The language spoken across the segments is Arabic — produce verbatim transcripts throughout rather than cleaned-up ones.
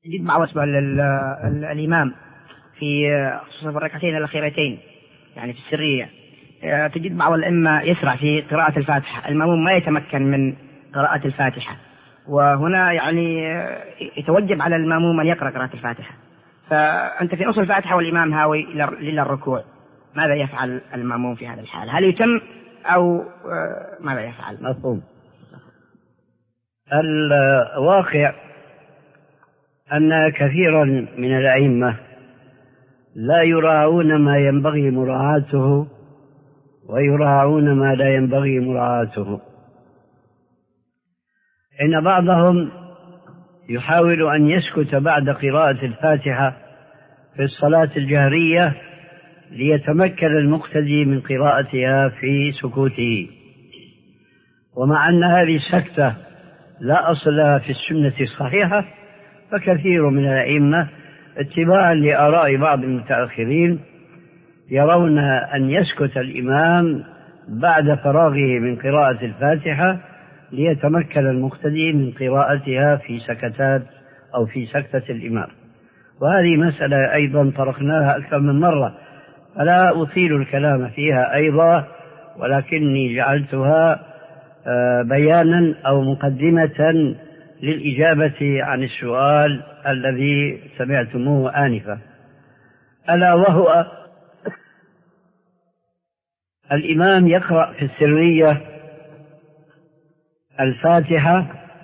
تجد بعض أسباب الإمام في خصوصا في الركعتين الأخيرتين يعني في السرية، تجد بعض الأئمة يسرع في قراءة الفاتحة، المأموم ما يتمكن من قراءة الفاتحة، وهنا يعني يتوجب على المأموم أن يقرأ قراءة الفاتحة. فأنت في نص الفاتحة والإمام هاوي إلى الركوع، ماذا يفعل المأموم في هذا الحال؟ هل يتم أو ماذا يفعل؟ مفهوم. الواقع أن كثيرا من الأئمة لا يراعون ما ينبغي مراعاته ويراعون ما لا ينبغي مراعاته. إن بعضهم يحاول أن يسكت بعد قراءة الفاتحة في الصلاة الجهرية ليتمكن المقتدي من قراءتها في سكوته، ومع أن هذه السكتة لا أصل لها في السنة الصحيحة، فكثير من الأئمة اتباعا لآراء بعض المتأخرين يرون أن يسكت الإمام بعد فراغه من قراءة الفاتحة ليتمكن المقتدي من قراءتها في سكتات أو في سكتة الإمام. وهذه مسألة أيضا طرقناها أكثر من مرة، فلا أطيل الكلام فيها أيضا، ولكني جعلتها بيانا أو مقدمة للإجابة عن السؤال الذي سمعتموه آنفا، ألا وهو الإمام يقرأ في السرية الفاتحة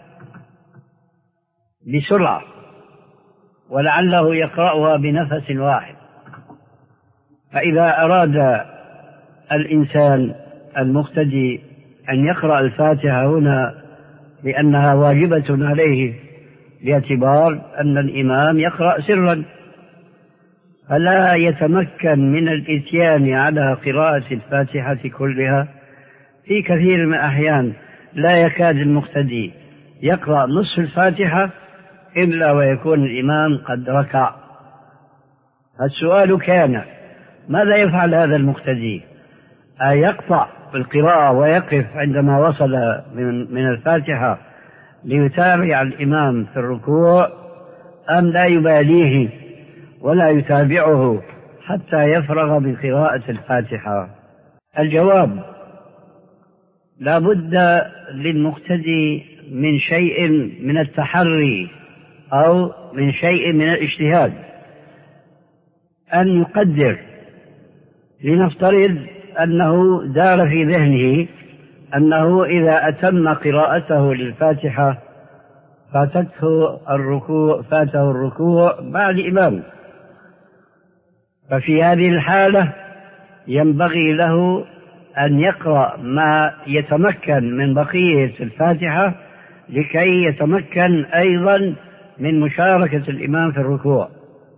بسرعة ولعله يقرأها بنفس واحد، فإذا أراد الإنسان المقتدي أن يقرأ الفاتحة هنا لأنها واجبة عليه باعتبار أن الإمام يقرأ سرا، فلا يتمكن من الإتيان على قراءة الفاتحة كلها. في كثير من الأحيان لا يكاد المقتدي يقرأ نصف الفاتحة إلا ويكون الإمام قد ركع. السؤال كان ماذا يفعل هذا المقتدي؟ أيقطع القراءة ويقف عندما وصل من الفاتحة ليتابع الإمام في الركوع، أم لا يباليه ولا يتابعه حتى يفرغ من قراءة الفاتحة؟ الجواب لا بد للمقتدي من شيء من التحري أو من شيء من الاجتهاد، أن يقدر. لنفترض أنه دار في ذهنه أنه إذا أتم قراءته للفاتحة فاتته الركوع فاته الركوع مع الإمام، ففي هذه الحالة ينبغي له أن يقرأ ما يتمكن من بقية الفاتحة لكي يتمكن أيضا من مشاركة الإمام في الركوع.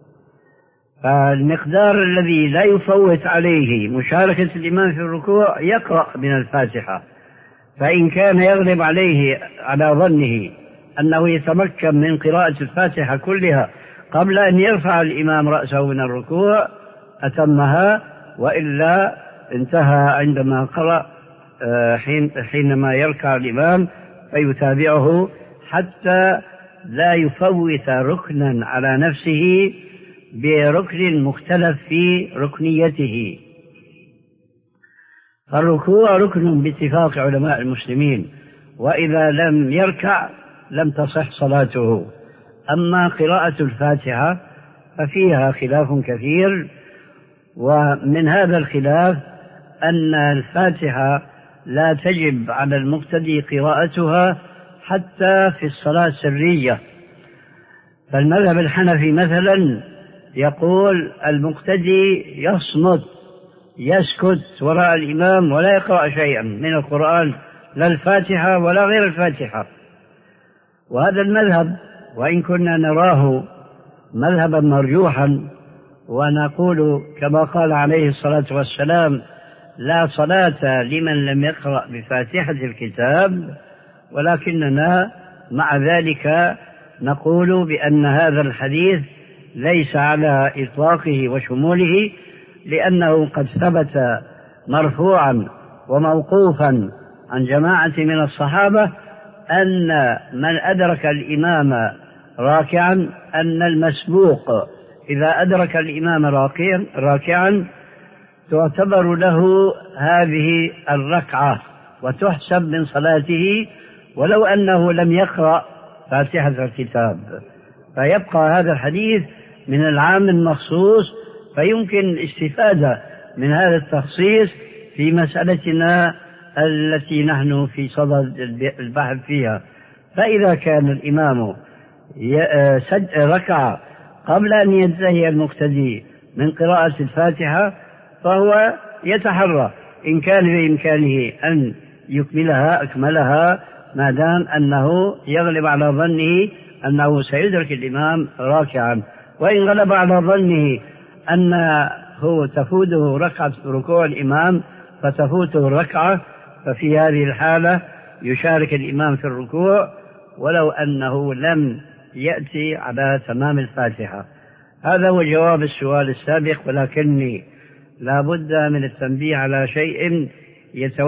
فالمقدار الذي لا يفوت عليه مشاركة الإمام في الركوع يقرأ من الفاتحة، فإن كان يغلب عليه على ظنه أنه يتمكن من قراءة الفاتحة كلها قبل أن يرفع الإمام رأسه من الركوع أتمها، وإلا انتهى عندما قرأ حين حينما يركع الإمام فيتابعه حتى لا يفوت ركنا على نفسه بركن مختلف في ركنيته. فالركوع ركن باتفاق علماء المسلمين، وإذا لم يركع لم تصح صلاته. أما قراءة الفاتحة ففيها خلاف كثير، ومن هذا الخلاف أن الفاتحة لا تجب على المقتدي قراءتها حتى في الصلاة السرية. فالمذهب الحنفي مثلا يقول المقتدي يصمت يسكت وراء الإمام ولا يقرأ شيئا من القرآن، لا الفاتحة ولا غير الفاتحة. وهذا المذهب وإن كنا نراه مذهبا مرجوحا، ونقول كما قال عليه الصلاة والسلام لا صلاة لمن لم يقرأ بفاتحة الكتاب، ولكننا مع ذلك نقول بأن هذا الحديث ليس على إطلاقه وشموله، لأنه قد ثبت مرفوعا وموقوفا عن جماعة من الصحابة أن من أدرك الإمام راكعا أن المسبوق إذا أدرك الإمام راكعا راكعا تعتبر له هذه الركعة وتحسب من صلاته ولو أنه لم يقرأ فاتحة الكتاب. فيبقى هذا الحديث من العام المخصوص، فيمكن الاستفادة من هذا التخصيص في مسألتنا التي نحن في صدد البحث فيها. فإذا كان الإمام ركع قبل أن ينتهي المقتدي من قراءة الفاتحة فهو يتحرى إن كان بإمكانه أن يكملها أكملها، ما دام أنه يغلب على ظنه أنه سيدرك الإمام راكعا. وإن غلب على ظنه أنه تفوته ركعة ركوع الإمام فتفوته الركعة، ففي هذه الحالة يشارك الإمام في الركوع ولو أنه لم يأتي على تمام الفاتحة. هذا هو جواب السؤال السابق، ولكني لا بد من التنبيه على شيء يتوقع